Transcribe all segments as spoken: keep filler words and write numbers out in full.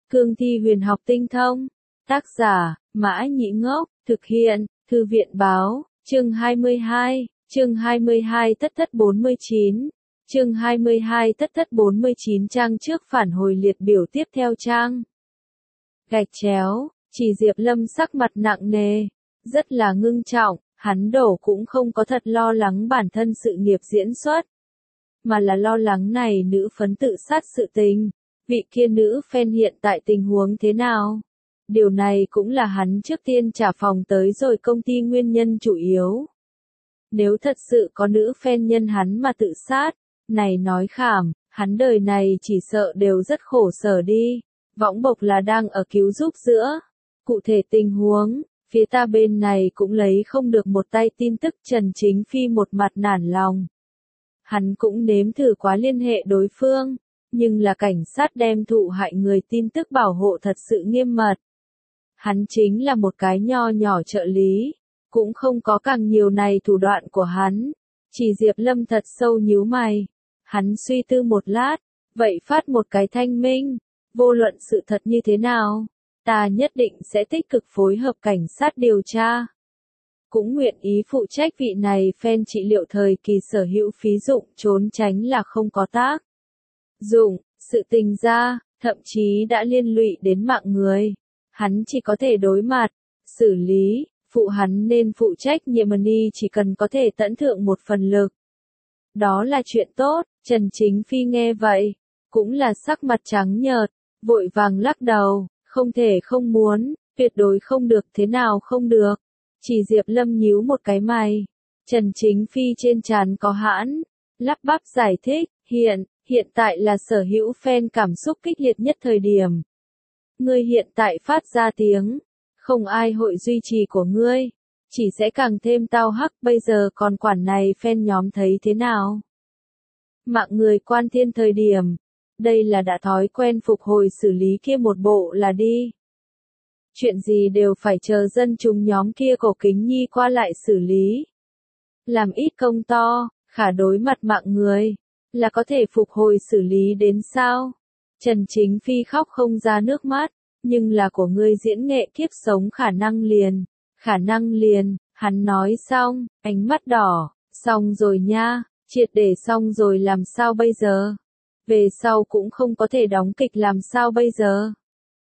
Cương thi huyền học tinh thông. Tác giả, Mã Nhĩ Ngốc, thực hiện, Thư viện báo, chương hai mươi hai, chương hai mươi hai tất thất bốn mươi chín, chương hai mươi hai tất thất bốn mươi chín trang trước phản hồi liệt biểu tiếp theo trang. Gạch chéo, chỉ Diệp Lâm sắc mặt nặng nề, rất là ngưng trọng, hắn đổ cũng không có thật lo lắng bản thân sự nghiệp diễn xuất, mà là lo lắng này nữ phấn tự sát sự tình, vị kia nữ fan hiện tại tình huống thế nào. Điều này cũng là hắn trước tiên trả phòng tới rồi công ty nguyên nhân chủ yếu. Nếu thật sự có nữ fan nhân hắn mà tự sát, này nói khảm, hắn đời này chỉ sợ đều rất khổ sở đi. Võng Bộc là đang ở cứu giúp giữa. Cụ thể tình huống, phía ta bên này cũng lấy không được một tay tin tức. Trần Chính Phi một mặt nản lòng. Hắn cũng nếm thử quá liên hệ đối phương, nhưng là cảnh sát đem thụ hại người tin tức bảo hộ thật sự nghiêm mật. Hắn chính là một cái nho nhỏ trợ lý, cũng không có càng nhiều này thủ đoạn của hắn. Chỉ Diệp Lâm thật sâu nhíu mày. Hắn suy tư một lát, vậy phát một cái thanh minh, vô luận sự thật như thế nào, ta nhất định sẽ tích cực phối hợp cảnh sát điều tra. Cũng nguyện ý phụ trách vị này fan trị liệu thời kỳ sở hữu phí dụng trốn tránh là không có tác dụng, sự tình ra, thậm chí đã liên lụy đến mạng người. Hắn chỉ có thể đối mặt, xử lý, phụ hắn nên phụ trách nhiệm ni chỉ cần có thể tận thượng một phần lực. Đó là chuyện tốt. Trần Chính Phi nghe vậy, cũng là sắc mặt trắng nhợt, vội vàng lắc đầu, không thể không muốn, tuyệt đối không được thế nào không được. Chỉ Diệp Lâm nhíu một cái mày, Trần Chính Phi trên trán có hãn, lắp bắp giải thích, hiện, hiện tại là sở hữu fan cảm xúc kích liệt nhất thời điểm. Ngươi hiện tại phát ra tiếng, không ai hội duy trì của ngươi, chỉ sẽ càng thêm tao hắc. Bây giờ còn quản này fan nhóm thấy thế nào? Mạng người quan thiên thời điểm, đây là đã thói quen phục hồi xử lý kia một bộ là đi. Chuyện gì đều phải chờ dân chúng nhóm kia cổ kính nhi qua lại xử lý. Làm ít công to, khả đối mặt mạng người, là có thể phục hồi xử lý đến sao? Trần Chính Phi khóc không ra nước mắt, nhưng là của ngươi diễn nghệ kiếp sống khả năng liền, khả năng liền, hắn nói xong, ánh mắt đỏ, xong rồi nha. Triệt để xong rồi làm sao bây giờ? Về sau cũng không có thể đóng kịch làm sao bây giờ?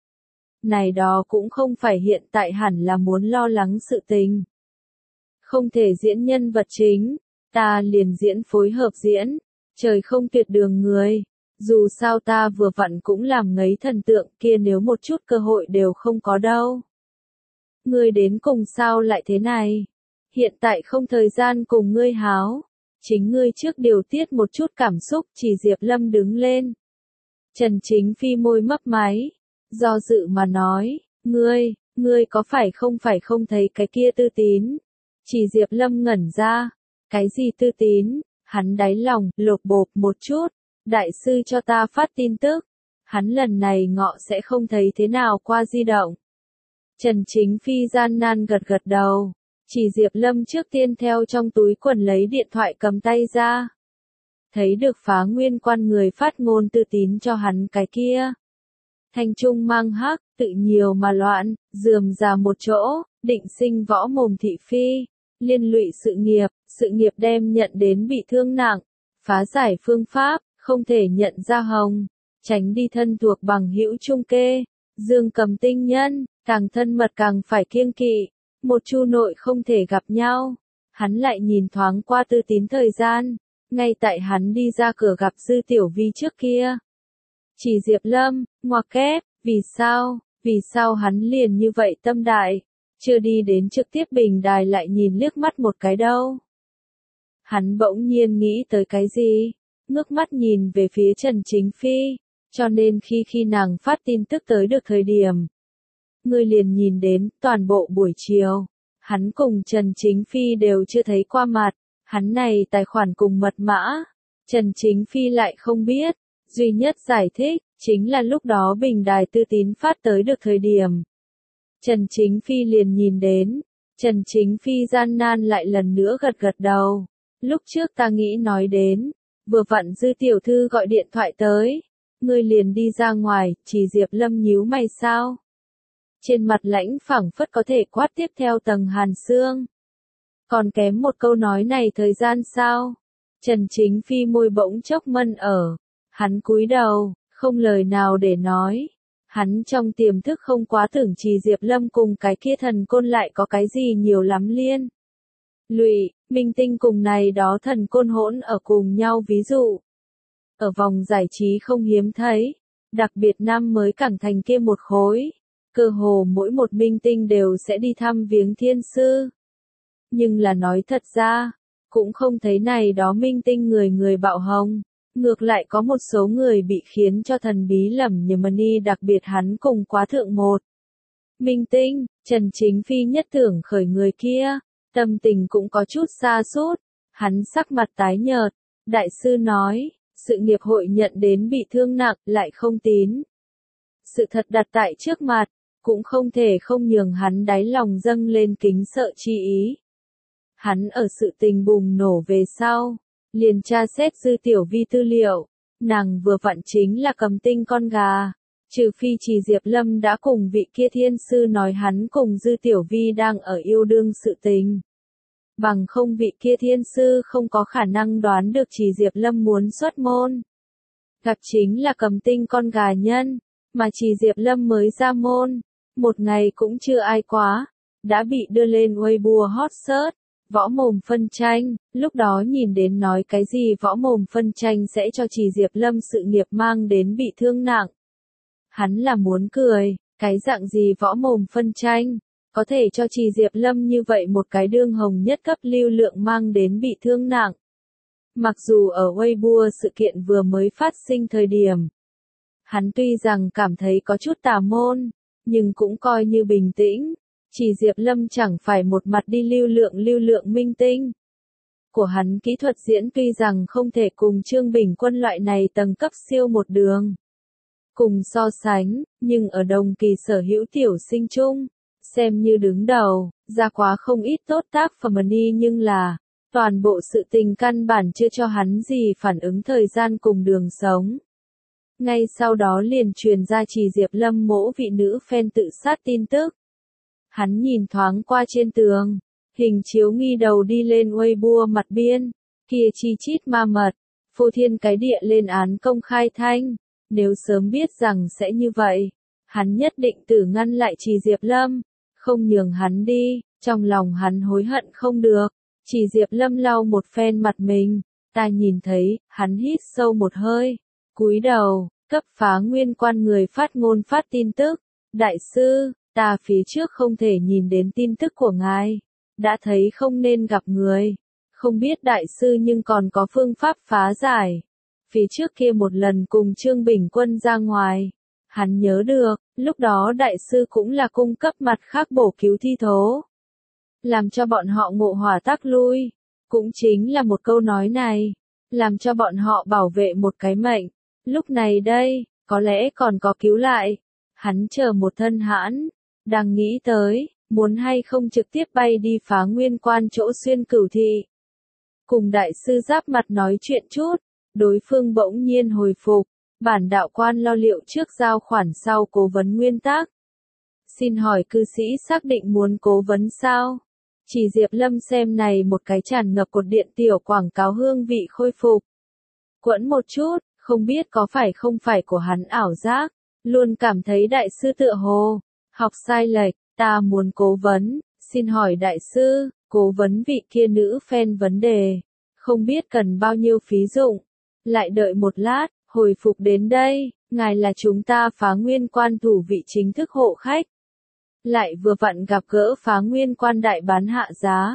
Này đó cũng không phải hiện tại hẳn là muốn lo lắng sự tình. Không thể diễn nhân vật chính, ta liền diễn phối hợp diễn, trời không tuyệt đường người. Dù sao ta vừa vặn cũng làm ngấy thần tượng kia nếu một chút cơ hội đều không có đâu. Ngươi đến cùng sao lại thế này? Hiện tại không thời gian cùng ngươi háo. Chính ngươi trước điều tiết một chút cảm xúc. Chỉ Diệp Lâm đứng lên. Trần Chính Phi môi mấp máy, do dự mà nói, ngươi, ngươi có phải không phải không thấy cái kia Tư Tín? Chỉ Diệp Lâm ngẩn ra, cái gì Tư Tín? Hắn đáy lòng, lột bột một chút, đại sư cho ta phát tin tức, hắn lần này ngọ sẽ không thấy thế nào qua di động. Trần Chính Phi gian nan gật gật đầu. Chỉ Diệp Lâm trước tiên theo trong túi quần lấy điện thoại cầm tay ra. Thấy được Phá Nguyên Quan người phát ngôn Tư Tín cho hắn cái kia. Thanh trung mang hắc, tự nhiều mà loạn, rườm rà một chỗ, định sinh võ mồm thị phi, liên lụy sự nghiệp, sự nghiệp đem nhận đến bị thương nặng, phá giải phương pháp, không thể nhận ra hồng, tránh đi thân thuộc bằng hữu trung kê, dương cầm tinh nhân, càng thân mật càng phải kiêng kỵ. Một chu nội không thể gặp nhau. Hắn lại nhìn thoáng qua Tư Tín thời gian, ngay tại hắn đi ra cửa gặp Dư Tiểu Vi trước kia. Chỉ Diệp Lâm, ngoặc kép, vì sao, vì sao hắn liền như vậy tâm đại, chưa đi đến trực tiếp bình đài lại nhìn liếc mắt một cái đâu. Hắn bỗng nhiên nghĩ tới cái gì, ngước mắt nhìn về phía Trần Chính Phi, cho nên khi khi nàng phát tin tức tới được thời điểm. Ngươi liền nhìn đến, toàn bộ buổi chiều, hắn cùng Trần Chính Phi đều chưa thấy qua mặt, hắn này tài khoản cùng mật mã, Trần Chính Phi lại không biết, duy nhất giải thích, chính là lúc đó bình đài Tư Tín phát tới được thời điểm. Trần Chính Phi liền nhìn đến, Trần Chính Phi gian nan lại lần nữa gật gật đầu, lúc trước ta nghĩ nói đến, vừa vặn Dư tiểu thư gọi điện thoại tới, ngươi liền đi ra ngoài, Trì Diệp Lâm nhíu mày sao? Trên mặt lãnh phảng phất có thể quát tiếp theo tầng hàn xương. Còn kém một câu nói này thời gian sao? Trần Chính Phi môi bỗng chốc mân ở. Hắn cúi đầu, không lời nào để nói. Hắn trong tiềm thức không quá tưởng Trì Diệp Lâm cùng cái kia thần côn lại có cái gì nhiều lắm liên. Lụy, minh tinh cùng này đó thần côn hỗn ở cùng nhau ví dụ. Ở vòng giải trí không hiếm thấy, đặc biệt năm mới cảng thành kia một khối. Cơ hồ mỗi một minh tinh đều sẽ đi thăm viếng thiên sư. Nhưng là nói thật ra, cũng không thấy này đó minh tinh người người bạo hồng. Ngược lại có một số người bị khiến cho thần bí lầm nhầm mani đặc biệt hắn cùng quá thượng một. Minh tinh, Trần Chính Phi nhất tưởng khởi người kia, tâm tình cũng có chút xa sút hắn sắc mặt tái nhợt. Đại sư nói, sự nghiệp hội nhận đến bị thương nặng lại không tín. Sự thật đặt tại trước mặt, cũng không thể không nhường hắn đáy lòng dâng lên kính sợ chi ý. Hắn ở sự tình bùng nổ về sau, liền tra xét Dư Tiểu Vi tư liệu, nàng vừa vặn chính là Cầm Tinh con gà, trừ phi Trì Diệp Lâm đã cùng vị kia thiên sư nói hắn cùng Dư Tiểu Vi đang ở yêu đương sự tình. Bằng không vị kia thiên sư không có khả năng đoán được Trì Diệp Lâm muốn xuất môn. Gặp chính là Cầm Tinh con gà nhân, mà Trì Diệp Lâm mới ra môn, một ngày cũng chưa ai quá, đã bị đưa lên Weibo hot search. Võ mồm phân tranh, lúc đó nhìn đến nói cái gì võ mồm phân tranh sẽ cho Trì Diệp Lâm sự nghiệp mang đến bị thương nặng. Hắn là muốn cười, cái dạng gì võ mồm phân tranh, có thể cho Trì Diệp Lâm như vậy một cái đương hồng nhất cấp lưu lượng mang đến bị thương nặng. Mặc dù ở Weibo sự kiện vừa mới phát sinh thời điểm, hắn tuy rằng cảm thấy có chút tà môn, nhưng cũng coi như bình tĩnh. Trì Diệp Lâm chẳng phải một mặt đi lưu lượng lưu lượng minh tinh. Của hắn kỹ thuật diễn tuy rằng không thể cùng Trương Bình Quân loại này tầng cấp siêu một đường. Cùng so sánh, nhưng ở đồng kỳ sở hữu tiểu sinh chung, xem như đứng đầu, ra quá không ít tốt tác phẩm đi nhưng là, toàn bộ sự tình căn bản chưa cho hắn gì phản ứng thời gian cùng đường sống. Ngay sau đó liền truyền ra Trì Diệp Lâm mỗ vị nữ fan tự sát tin tức. Hắn nhìn thoáng qua trên tường, hình chiếu nghi đầu đi lên Weibo mặt biên, kia chi chít ma mật, phô thiên cái địa lên án công khai thanh, nếu sớm biết rằng sẽ như vậy, hắn nhất định tử ngăn lại Trì Diệp Lâm, không nhường hắn đi, trong lòng hắn hối hận không được, Trì Diệp Lâm lau một phen mặt mình, ta nhìn thấy, hắn hít sâu một hơi, cúi đầu, cấp Phá Nguyên Quan người phát ngôn phát tin tức, đại sư, ta phía trước không thể nhìn đến tin tức của ngài, đã thấy không nên gặp người, không biết đại sư nhưng còn có phương pháp phá giải. Phía trước kia một lần cùng Trương Bình Quân ra ngoài, hắn nhớ được, lúc đó đại sư cũng là cung cấp mặt khác bổ cứu thi thố. Làm cho bọn họ ngộ hỏa tắc lui, cũng chính là một câu nói này, làm cho bọn họ bảo vệ một cái mệnh. Lúc này đây, có lẽ còn có cứu lại. Hắn chờ một thân hãn, đang nghĩ tới, muốn hay không trực tiếp bay đi Phá Nguyên Quan chỗ Xuyên Cửu Thị. Cùng đại sư giáp mặt nói chuyện chút, đối phương bỗng nhiên hồi phục, bản đạo quan lo liệu trước giao khoản sau cố vấn nguyên tắc. Xin hỏi cư sĩ xác định muốn cố vấn sao? Chỉ Diệp Lâm xem này một cái tràn ngập cột điện tiểu quảng cáo hương vị khôi phục. Quẫn một chút, không biết có phải không phải của hắn ảo giác, luôn cảm thấy đại sư tựa hồ, học sai lệch, ta muốn cố vấn, xin hỏi đại sư, cố vấn vị kia nữ fan vấn đề, không biết cần bao nhiêu phí dụng, lại đợi một lát, hồi phục đến đây, ngài là chúng ta Phá Nguyên Quan thủ vị chính thức hộ khách. Lại vừa vặn gặp gỡ Phá Nguyên Quan đại bán hạ giá.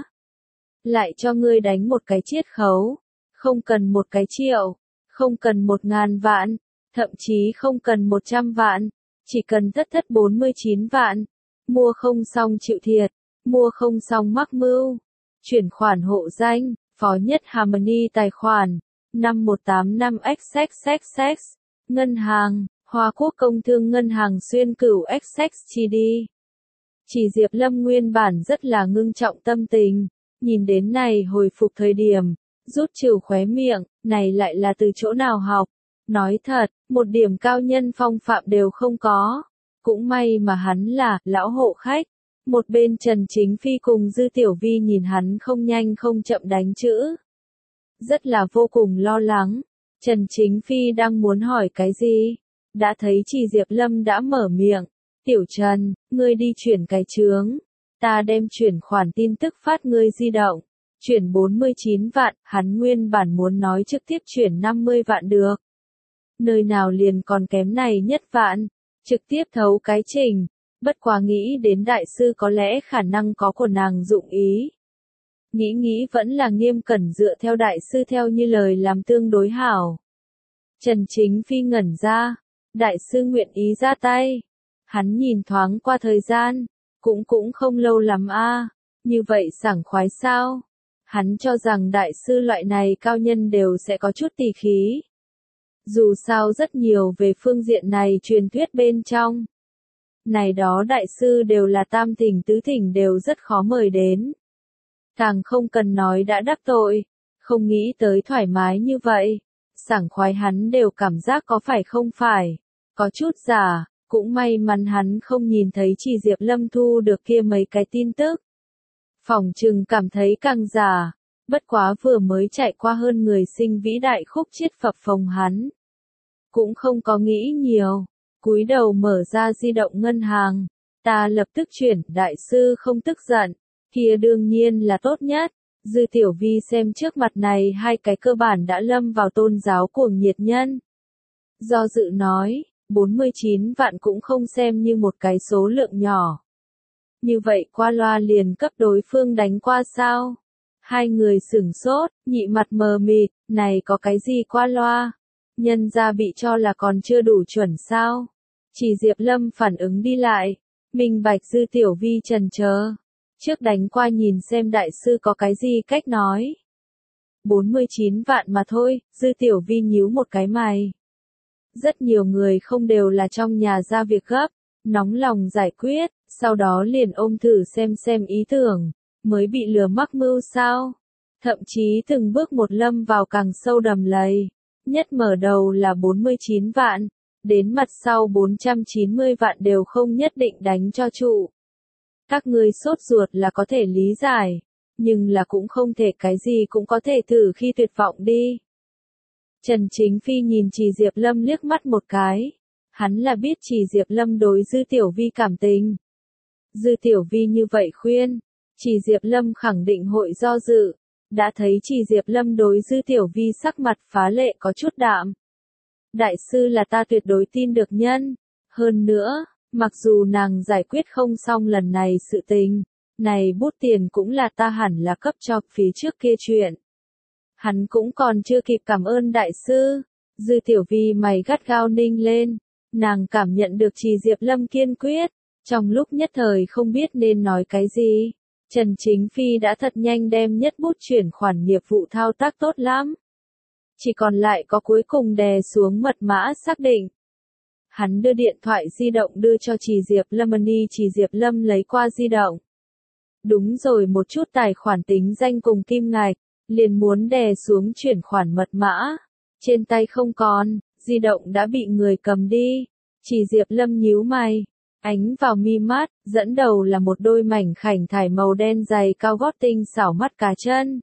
Lại cho ngươi đánh một cái chiết khấu, không cần một cái triệu, không cần một ngàn vạn, thậm chí không cần một trăm vạn, chỉ cần thất thất bốn mươi chín vạn. Mua không xong chịu thiệt, mua không xong mắc mưu. Chuyển khoản hộ danh, Phó Nhất Harmony tài khoản, năm một tám năm x x x x, Ngân hàng, Hoa Quốc Công Thương Ngân hàng Xuyên Cửu ích ích giê đê. Chỉ Diệp Lâm nguyên bản rất là ngưng trọng tâm tình, nhìn đến này hồi phục thời điểm, rút trừ khóe miệng, này lại là từ chỗ nào học, Nói thật, một điểm cao nhân phong phạm đều không có. Cũng may mà hắn là lão hộ khách. Một bên Trần Chính Phi cùng Dư Tiểu Vi nhìn hắn không nhanh không chậm đánh chữ. Rất là vô cùng lo lắng. Trần Chính Phi đang muốn hỏi cái gì? Đã thấy Trì Diệp Lâm đã mở miệng. Tiểu Trần, ngươi đi chuyển cái chướng. Ta đem chuyển khoản tin tức phát ngươi di động. Chuyển bốn mươi chín vạn, hắn nguyên bản muốn nói trực tiếp chuyển năm mươi vạn được. Nơi nào liền còn kém này nhất vạn. Trực tiếp thấu cái trình. Bất quá nghĩ đến đại sư có lẽ khả năng có của nàng dụng ý. Nghĩ nghĩ vẫn là nghiêm cẩn dựa theo đại sư theo như lời làm tương đối hảo. Trần Chính Phi ngẩn ra. Đại sư nguyện ý ra tay. Hắn nhìn thoáng qua thời gian. Cũng cũng không lâu lắm a. Như vậy sảng khoái sao? Hắn cho rằng đại sư loại này cao nhân đều sẽ có chút tỉ khí. Dù sao rất nhiều về phương diện này truyền thuyết bên trong. Này đó đại sư đều là tam thỉnh tứ thỉnh đều rất khó mời đến. Càng không cần nói đã đắc tội. Không nghĩ tới thoải mái như vậy. Sảng khoái hắn đều cảm giác có phải không phải. Có chút giả. Cũng may mắn hắn không nhìn thấy Trì Diệp Lâm thu được kia mấy cái tin tức. Phỏng chừng cảm thấy càng giả. Bất quá vừa mới chạy qua hơn người sinh vĩ đại khúc chiết phập phồng hắn. Cũng không có nghĩ nhiều. Cúi đầu mở ra di động ngân hàng. Ta lập tức chuyển, đại sư không tức giận. Kia đương nhiên là tốt nhất. Dư Tiểu Vi xem trước mặt này hai cái cơ bản đã lâm vào tôn giáo cuồng nhiệt nhân. Do dự nói, bốn mươi chín vạn cũng không xem như một cái số lượng nhỏ. Như vậy qua loa liền cấp đối phương đánh qua sao? Hai người sửng sốt, nhị mặt mờ mịt, này có cái gì qua loa? Nhân ra bị cho là còn chưa đủ chuẩn sao? Chỉ Diệp Lâm phản ứng đi lại, minh bạch Dư Tiểu Vi trần chờ. Trước đánh qua nhìn xem đại sư có cái gì cách nói. bốn mươi chín vạn mà thôi, Dư Tiểu Vi nhíu một cái mày. Rất nhiều người không đều là trong nhà ra việc gấp, nóng lòng giải quyết, sau đó liền ôm thử xem xem ý tưởng, mới bị lừa mắc mưu sao. Thậm chí từng bước một lâm vào càng sâu đầm lầy. Nhất mở đầu là bốn mươi chín vạn, đến mặt sau bốn trăm chín mươi vạn đều không nhất định đánh cho trụ. Các ngươi sốt ruột là có thể lý giải, nhưng là cũng không thể cái gì cũng có thể thử khi tuyệt vọng đi. Trần Chính Phi nhìn Trì Diệp Lâm liếc mắt một cái. Hắn là biết Trì Diệp Lâm đối Dư Tiểu Vi cảm tình. Dư Tiểu Vi như vậy khuyên, Trì Diệp Lâm khẳng định hội do dự. Đã thấy Trì Diệp Lâm đối Dư Tiểu Vi sắc mặt phá lệ có chút đạm. Đại sư là ta tuyệt đối tin được nhân. Hơn nữa, mặc dù nàng giải quyết không xong lần này sự tình, này bút tiền cũng là ta hẳn là cấp cho phía trước kia chuyện. Hắn cũng còn chưa kịp cảm ơn đại sư. Dư Tiểu Vi mày gắt gao ninh lên. Nàng cảm nhận được Trì Diệp Lâm kiên quyết. Trong lúc nhất thời không biết nên nói cái gì. Trần Chính Phi đã thật nhanh đem nhất bút chuyển khoản nghiệp vụ thao tác tốt lắm. Chỉ còn lại có cuối cùng đè xuống mật mã xác định. Hắn đưa điện thoại di động đưa cho Trì Diệp Lâm Ni. Trì Diệp Lâm lấy qua di động. Đúng rồi một chút tài khoản tính danh cùng kim ngạch. Liền muốn đè xuống chuyển khoản mật mã. Trên tay không còn, di động đã bị người cầm đi. Trì Diệp Lâm nhíu mày. Ánh vào mi mắt, dẫn đầu là một đôi mảnh khảnh thải màu đen dày cao gót tinh xảo mắt cá chân.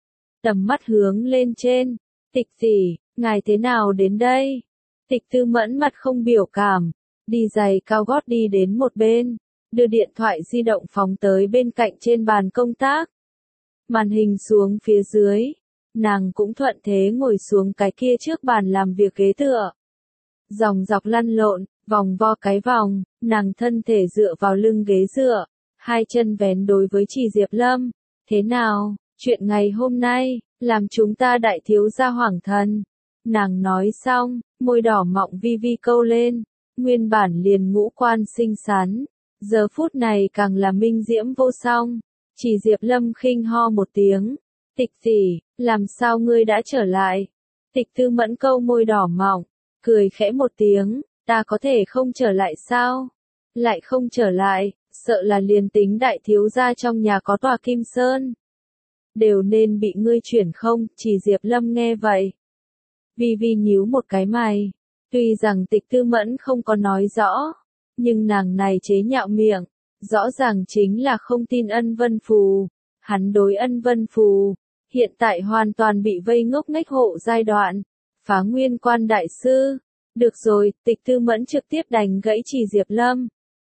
Tầm mắt hướng lên trên. Tịch tỷ, ngài thế nào đến đây? Tịch Tư Mẫn mặt không biểu cảm. Đi giày cao gót đi đến một bên. Đưa điện thoại di động phóng tới bên cạnh trên bàn công tác. Màn hình xuống phía dưới. Nàng cũng thuận thế ngồi xuống cái kia trước bàn làm việc ghế tựa. Dòng dọc lăn lộn, vòng vo cái vòng, nàng thân thể dựa vào lưng ghế dựa. Hai chân vén đối với Trì Diệp Lâm. Thế nào, chuyện ngày hôm nay, làm chúng ta đại thiếu gia hoàng thần. Nàng nói xong, môi đỏ mọng vi vi câu lên. Nguyên bản liền ngũ quan xinh xắn. Giờ phút này càng là minh diễm vô song. Trì Diệp Lâm khinh ho một tiếng. Tịch tỷ, làm sao ngươi đã trở lại? Tịch Tư Mẫn câu môi đỏ mọng, cười khẽ một tiếng, ta có thể không trở lại sao? Lại không trở lại, sợ là liền tính đại thiếu gia trong nhà có tòa Kim Sơn. Đều nên bị ngươi chuyển không? Trì Diệp Lâm nghe vậy. Vi Vi nhíu một cái mày. Tuy rằng Tịch Tư Mẫn không có nói rõ, nhưng nàng này chế nhạo miệng, rõ ràng chính là không tin Ân Vân Phù. Hắn đối Ân Vân Phù, hiện tại hoàn toàn bị vây ngốc nghếch hộ giai đoạn. Phá Nguyên Quan đại sư. Được rồi, Tịch Tư Mẫn trực tiếp đánh gãy Chỉ Diệp Lâm.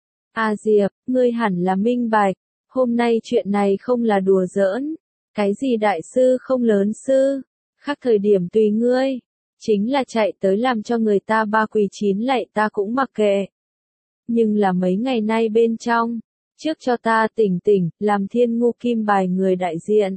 À Diệp, ngươi hẳn là minh bạch, hôm nay chuyện này không là đùa giỡn. Cái gì đại sư không lớn sư, khác thời điểm tùy ngươi. Chính là chạy tới làm cho người ta ba quỳ chín lạy ta cũng mặc kệ. Nhưng là mấy ngày nay bên trong, trước cho ta tỉnh tỉnh, làm Thiên Ngu Kim bài người đại diện.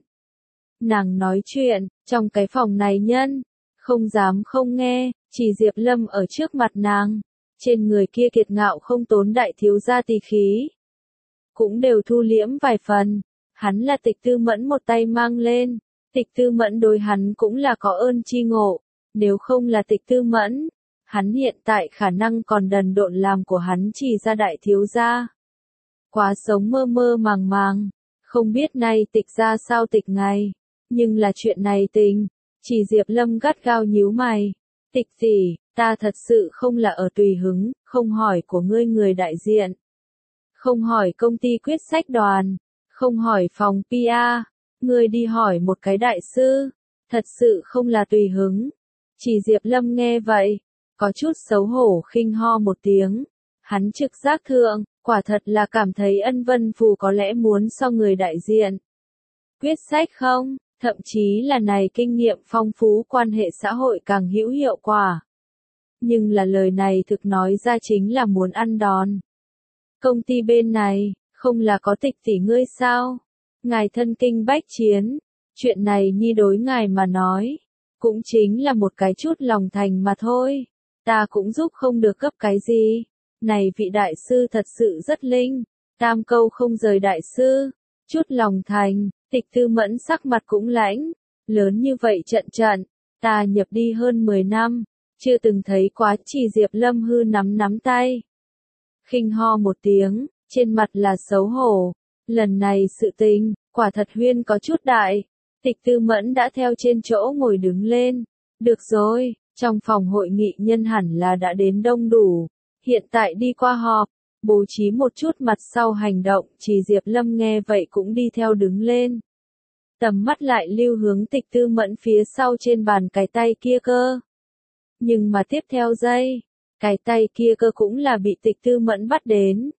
Nàng nói chuyện, trong cái phòng này nhân, không dám không nghe, Chỉ Diệp Lâm ở trước mặt nàng, trên người kia kiệt ngạo không tốn đại thiếu gia tỳ khí. Cũng đều thu liễm vài phần, hắn là Tịch Tư Mẫn một tay mang lên, Tịch Tư Mẫn đối hắn cũng là có ơn chi ngộ, nếu không là Tịch Tư Mẫn, hắn hiện tại khả năng còn đần độn làm của hắn Chỉ ra đại thiếu gia. Quá sống mơ mơ màng màng, không biết nay tịch ra sao tịch ngày, nhưng là chuyện này tình, Chỉ Diệp Lâm gắt gao nhíu mày. Tịch tỷ, ta thật sự không là ở tùy hứng, không hỏi của ngươi người đại diện. Không hỏi công ty quyết sách đoàn, không hỏi phòng pê e, ngươi đi hỏi một cái đại sư, thật sự không là tùy hứng. Chỉ Diệp Lâm nghe vậy, có chút xấu hổ khinh ho một tiếng, hắn trực giác thượng, quả thật là cảm thấy Ân Vân Phù có lẽ muốn so người đại diện. Quyết sách không, thậm chí là này kinh nghiệm phong phú quan hệ xã hội càng hữu hiệu quả. Nhưng là lời này thực nói ra chính là muốn ăn đòn. Công ty bên này, không là có Tịch tỷ ngươi sao? Ngài thân kinh bách chiến, chuyện này nhi đối ngài mà nói, cũng chính là một cái chút lòng thành mà thôi, ta cũng giúp không được gấp cái gì. Này vị đại sư thật sự rất linh, tam câu không rời đại sư, chút lòng thành. Tịch Tư Mẫn sắc mặt cũng lãnh, lớn như vậy trận trận, ta nhập đi hơn mười năm, chưa từng thấy quá. Chỉ Diệp Lâm hư nắm nắm tay. Khinh ho một tiếng, trên mặt là xấu hổ, lần này sự tình, quả thật huyên có chút đại. Tịch Tư Mẫn đã theo trên chỗ ngồi đứng lên, được rồi, trong phòng hội nghị nhân hẳn là đã đến đông đủ, hiện tại đi qua họp. Bố trí một chút mặt sau hành động, Chỉ Diệp Lâm nghe vậy cũng đi theo đứng lên. Tầm mắt lại lưu hướng Tịch Tư Mẫn phía sau trên bàn cái tay kia cơ. Nhưng mà tiếp theo giây, cái tay kia cơ cũng là bị Tịch Tư Mẫn bắt đến.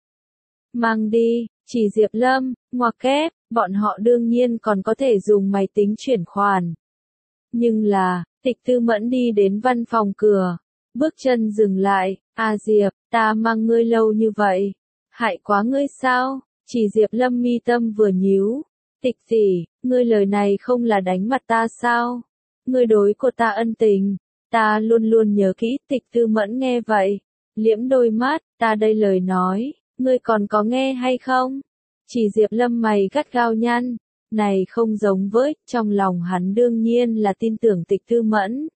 Mang đi, Chỉ Diệp Lâm, ngoặc kép, bọn họ đương nhiên còn có thể dùng máy tính chuyển khoản. Nhưng là, Tịch Tư Mẫn đi đến văn phòng cửa, bước chân dừng lại. À Diệp, ta mang ngươi lâu như vậy, hại quá ngươi sao? Chỉ Diệp Lâm mi tâm vừa nhíu. Tịch tỷ, ngươi lời này không là đánh mặt ta sao? Ngươi đối của ta ân tình, ta luôn luôn nhớ kỹ. Tịch Tư Mẫn nghe vậy, liễm đôi mắt, ta đây lời nói, ngươi còn có nghe hay không? Chỉ Diệp Lâm mày gắt gao nhăn, này không giống với, trong lòng hắn đương nhiên là tin tưởng Tịch Tư Mẫn.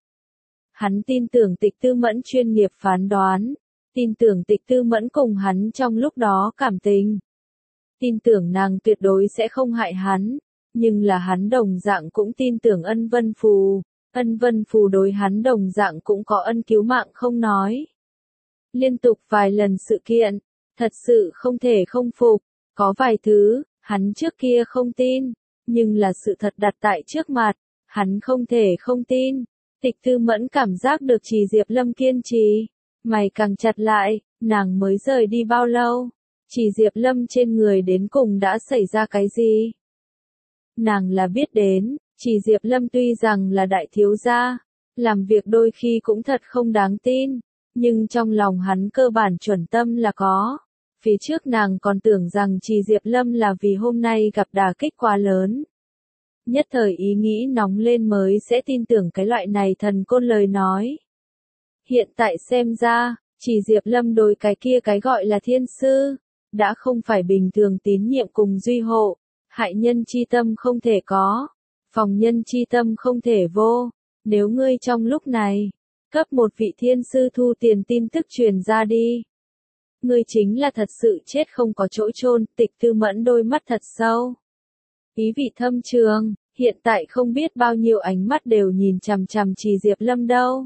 Hắn tin tưởng Tịch Tư Mẫn chuyên nghiệp phán đoán, tin tưởng Tịch Tư Mẫn cùng hắn trong lúc đó cảm tình. Tin tưởng nàng tuyệt đối sẽ không hại hắn, nhưng là hắn đồng dạng cũng tin tưởng Ân Vân Phù, Ân Vân Phù đối hắn đồng dạng cũng có ân cứu mạng không nói. Liên tục vài lần sự kiện, thật sự không thể không phục, có vài thứ, hắn trước kia không tin, nhưng là sự thật đặt tại trước mặt, hắn không thể không tin. Tịch Tư Mẫn cảm giác được Chỉ Diệp Lâm kiên trì, mày càng chặt lại, nàng mới rời đi bao lâu? Chỉ Diệp Lâm trên người đến cùng đã xảy ra cái gì? Nàng là biết đến, Chỉ Diệp Lâm tuy rằng là đại thiếu gia, làm việc đôi khi cũng thật không đáng tin, nhưng trong lòng hắn cơ bản chuẩn tâm là có. Phía trước nàng còn tưởng rằng Chỉ Diệp Lâm là vì hôm nay gặp đả kích quá lớn. Nhất thời ý nghĩ nóng lên mới sẽ tin tưởng cái loại này thần côn lời nói. Hiện tại xem ra, Chỉ Diệp Lâm đối cái kia cái gọi là thiên sư, đã không phải bình thường tín nhiệm cùng duy hộ, hại nhân chi tâm không thể có, phòng nhân chi tâm không thể vô. Nếu ngươi trong lúc này, cấp một vị thiên sư thu tiền tin tức truyền ra đi, ngươi chính là thật sự chết không có chỗ chôn. Tịch Tư Mẫn đôi mắt thật sâu, ý vị thâm trường, hiện tại không biết bao nhiêu ánh mắt đều nhìn chằm chằm Trì Diệp Lâm đâu.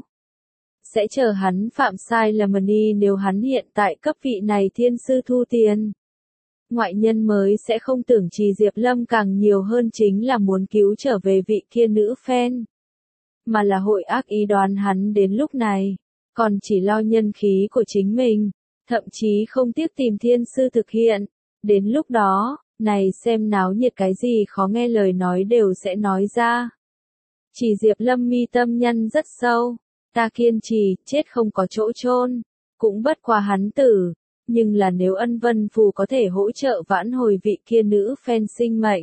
Sẽ chờ hắn phạm sai lầm đi nếu hắn hiện tại cấp vị này thiên sư thu tiền. Ngoại nhân mới sẽ không tưởng Trì Diệp Lâm càng nhiều hơn chính là muốn cứu trở về vị kia nữ fan. Mà là hội ác ý đoán hắn đến lúc này, còn chỉ lo nhân khí của chính mình, thậm chí không tiếc tìm thiên sư thực hiện. Đến lúc đó, này xem náo nhiệt cái gì khó nghe lời nói đều sẽ nói ra. Trì Diệp Lâm mi tâm nhăn rất sâu, ta kiên trì, chết không có chỗ chôn, cũng bất quá hắn tử, nhưng là nếu Ân Vân Phù có thể hỗ trợ vãn hồi vị kia nữ fan sinh mệnh.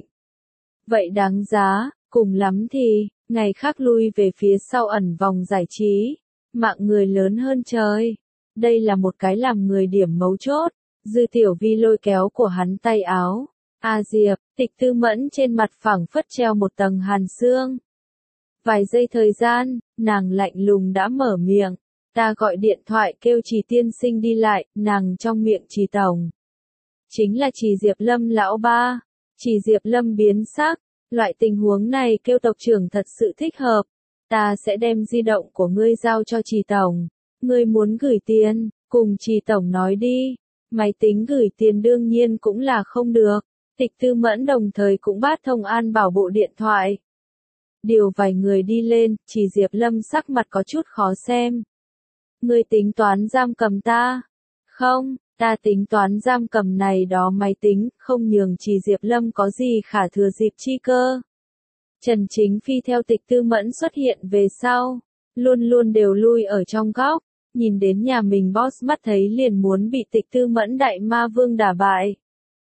Vậy đáng giá, cùng lắm thì, ngày khác lui về phía sau ẩn vòng giải trí, mạng người lớn hơn trời. Đây là một cái làm người điểm mấu chốt, Dư Tiểu Vi lôi kéo của hắn tay áo. A Diệp, Tịch Tư Mẫn trên mặt phẳng phất treo một tầng hàn xương. Vài giây thời gian, nàng lạnh lùng đã mở miệng. Ta gọi điện thoại kêu Trì tiên sinh đi lại, nàng trong miệng Trì tổng. Chính là Trì Diệp Lâm lão ba. Trì Diệp Lâm biến sắc, loại tình huống này kêu tộc trưởng thật sự thích hợp. Ta sẽ đem di động của ngươi giao cho Trì tổng. Ngươi muốn gửi tiền, cùng Trì tổng nói đi. Máy tính gửi tiền đương nhiên cũng là không được. Tịch Tư Mẫn đồng thời cũng bắt thông An Bảo bộ điện thoại. Điều vài người đi lên, Trì Diệp Lâm sắc mặt có chút khó xem. Ngươi tính toán giam cầm ta? Không, ta tính toán giam cầm này đó máy tính, không nhường Trì Diệp Lâm có gì khả thừa dịp chi cơ. Trần Chính Phi theo Tịch Tư Mẫn xuất hiện về sau, luôn luôn đều lui ở trong góc, nhìn đến nhà mình boss mắt thấy liền muốn bị Tịch Tư Mẫn đại ma vương đả bại.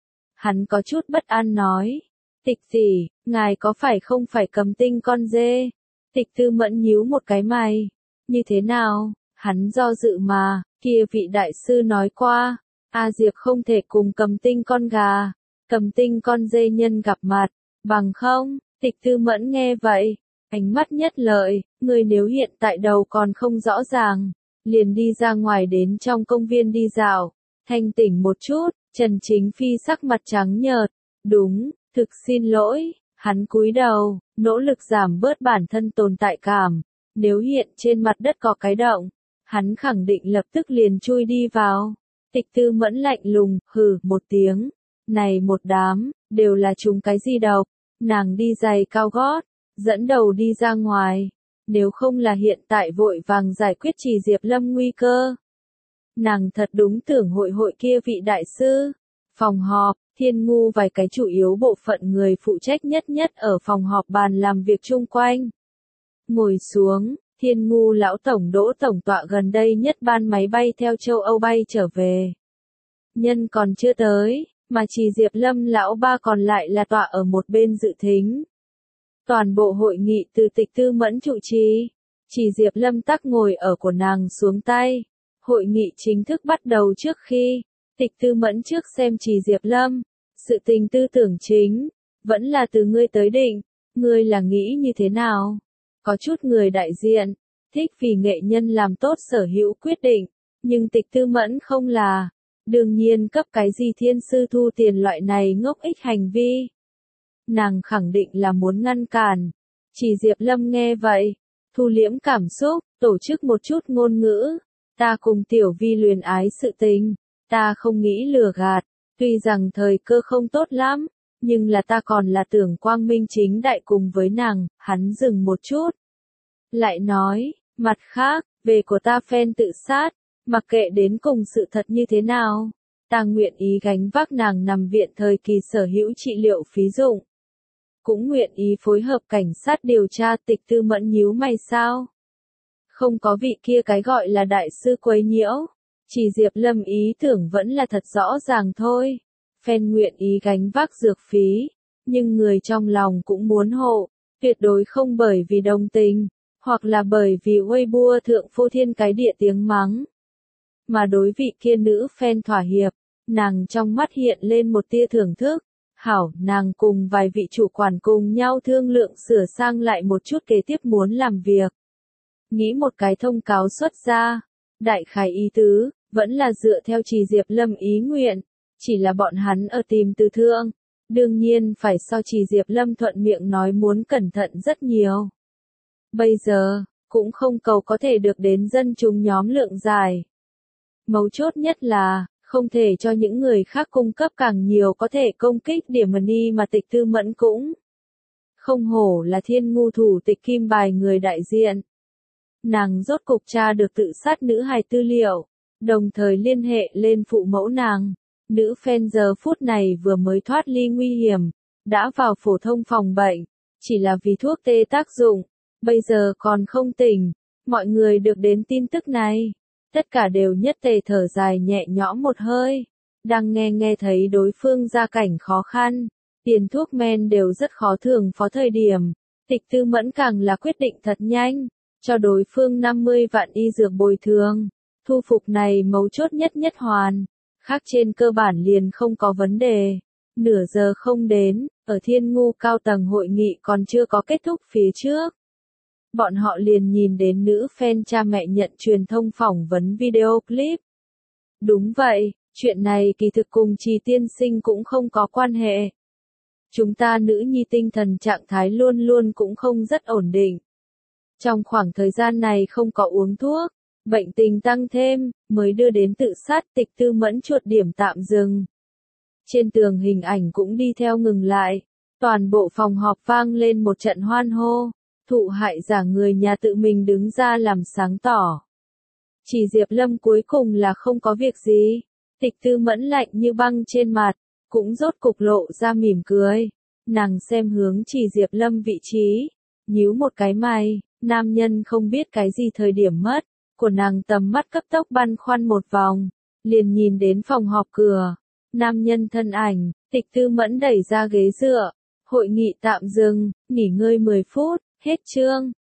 Hắn có chút bất an nói, Tịch tỷ, ngài có phải không phải cầm tinh con dê? Tịch Tư Mẫn nhíu một cái mày, như thế nào? Hắn do dự mà, kia vị đại sư nói qua, A Diệp không thể cùng cầm tinh con gà, cầm tinh con dê nhân gặp mặt, bằng không? Tịch Tư Mẫn nghe vậy, ánh mắt nhất lợi, người nếu hiện tại đầu còn không rõ ràng, liền đi ra ngoài đến trong công viên đi dạo, thanh tỉnh một chút. Trần Chính Phi sắc mặt trắng nhợt, đúng, thực xin lỗi, hắn cúi đầu, nỗ lực giảm bớt bản thân tồn tại cảm, nếu hiện trên mặt đất có cái động, hắn khẳng định lập tức liền chui đi vào. Tịch Tư Mẫn lạnh lùng, hừ, một tiếng, này một đám, đều là chúng cái gì độc, nàng đi giày cao gót, dẫn đầu đi ra ngoài, nếu không là hiện tại vội vàng giải quyết Trì Diệp Lâm nguy cơ. Nàng thật đúng tưởng hội hội kia vị đại sư. Phòng họp, Thiên Ngu vài cái chủ yếu bộ phận người phụ trách nhất nhất ở phòng họp bàn làm việc chung quanh. Ngồi xuống, Thiên Ngu lão tổng Đỗ tổng tọa gần đây nhất ban máy bay theo châu Âu bay trở về. Nhân còn chưa tới, mà Trì Diệp Lâm lão ba còn lại là tọa ở một bên dự thính. Toàn bộ hội nghị từ Tịch Tư Mẫn trụ trì, Trì Diệp Lâm tắc ngồi ở của nàng xuống tay. Hội nghị chính thức bắt đầu trước khi, Tịch Tư Mẫn trước xem Trì Diệp Lâm, sự tình tư tưởng chính, vẫn là từ ngươi tới định, ngươi là nghĩ như thế nào? Có chút người đại diện, thích vì nghệ nhân làm tốt sở hữu quyết định, nhưng Tịch Tư Mẫn không là, đương nhiên cấp cái gì thiên sư thu tiền loại này ngốc ích hành vi. Nàng khẳng định là muốn ngăn cản. Trì Diệp Lâm nghe vậy, thu liễm cảm xúc, tổ chức một chút ngôn ngữ. Ta cùng Tiểu Vi luyến ái sự tình, ta không nghĩ lừa gạt, tuy rằng thời cơ không tốt lắm, nhưng là ta còn là tưởng quang minh chính đại cùng với nàng. Hắn dừng một chút, lại nói, mặt khác, về của ta fan tự sát, mặc kệ đến cùng sự thật như thế nào, ta nguyện ý gánh vác nàng nằm viện thời kỳ sở hữu trị liệu phí dụng, cũng nguyện ý phối hợp cảnh sát điều tra. Tịch Tư Mẫn nhíu mày sao? Không có vị kia cái gọi là đại sư quấy nhiễu. Trì Diệp Lâm ý tưởng vẫn là thật rõ ràng thôi. Fan nguyện ý gánh vác dược phí, nhưng người trong lòng cũng muốn hộ, tuyệt đối không bởi vì đồng tình, hoặc là bởi vì Weibo thượng phô thiên cái địa tiếng mắng. Mà đối vị kia nữ fan thỏa hiệp, nàng trong mắt hiện lên một tia thưởng thức. Hảo, nàng cùng vài vị chủ quản cùng nhau thương lượng sửa sang lại một chút kế tiếp muốn làm việc. Nghĩ một cái thông cáo xuất ra, đại khái ý tứ, vẫn là dựa theo Trì Diệp Lâm ý nguyện, chỉ là bọn hắn ở tìm từ thương, Đương nhiên phải so Chỉ Diệp Lâm thuận miệng nói muốn cẩn thận rất nhiều. Bây giờ, cũng không cầu có thể được đến dân chúng nhóm lượng giải. Mấu chốt nhất là, không thể cho những người khác cung cấp càng nhiều có thể công kích điểm money mà Tịch Tư Mẫn cũng. Không hổ là thiên ngu thủ tịch kim bài người đại diện. Nàng rốt cục tra được tự sát nữ hài tư liệu, đồng thời liên hệ lên phụ mẫu nàng. Nữ fan giờ phút này vừa mới thoát ly nguy hiểm, đã vào phổ thông phòng bệnh, chỉ là vì thuốc tê tác dụng, bây giờ còn không tỉnh. Mọi người được đến tin tức này, tất cả đều nhất tề thở dài nhẹ nhõm một hơi. Đang nghe nghe thấy đối phương gia cảnh khó khăn, tiền thuốc men đều rất khó thường phó thời điểm. Tịch Tư Mẫn càng là quyết định thật nhanh, cho đối phương năm mươi vạn y dược bồi thường. Thu phục này mấu chốt nhất nhất hoàn, khác trên cơ bản liền không có vấn đề. Nửa giờ không đến, ở Thiên Ngu cao tầng hội nghị còn chưa có kết thúc phía trước. Bọn họ liền nhìn đến nữ fan cha mẹ nhận truyền thông phỏng vấn video clip. Đúng vậy, chuyện này kỳ thực cùng Trì tiên sinh cũng không có quan hệ. Chúng ta nữ nhi tinh thần trạng thái luôn luôn cũng không rất ổn định. Trong khoảng thời gian này không có uống thuốc, bệnh tình tăng thêm, mới đưa đến tự sát. Tịch Tư Mẫn chuột điểm tạm dừng. Trên tường hình ảnh cũng đi theo ngừng lại. Toàn bộ phòng họp vang lên một trận hoan hô. Thụ hại giả người nhà tự mình đứng ra làm sáng tỏ. Chỉ Diệp Lâm cuối cùng là không có việc gì. Tịch Tư Mẫn lạnh như băng trên mặt, cũng rốt cục lộ ra mỉm cười. Nàng xem hướng Chỉ Diệp Lâm vị trí, nhíu một cái mày. Nam nhân không biết cái gì thời điểm mất, của nàng tầm mắt cấp tốc băn khoăn một vòng, liền nhìn đến phòng họp cửa. Nam nhân thân ảnh, Tịch Tư Mẫn đẩy ra ghế dựa. Hội nghị tạm dừng, nghỉ ngơi mười phút, hết chương.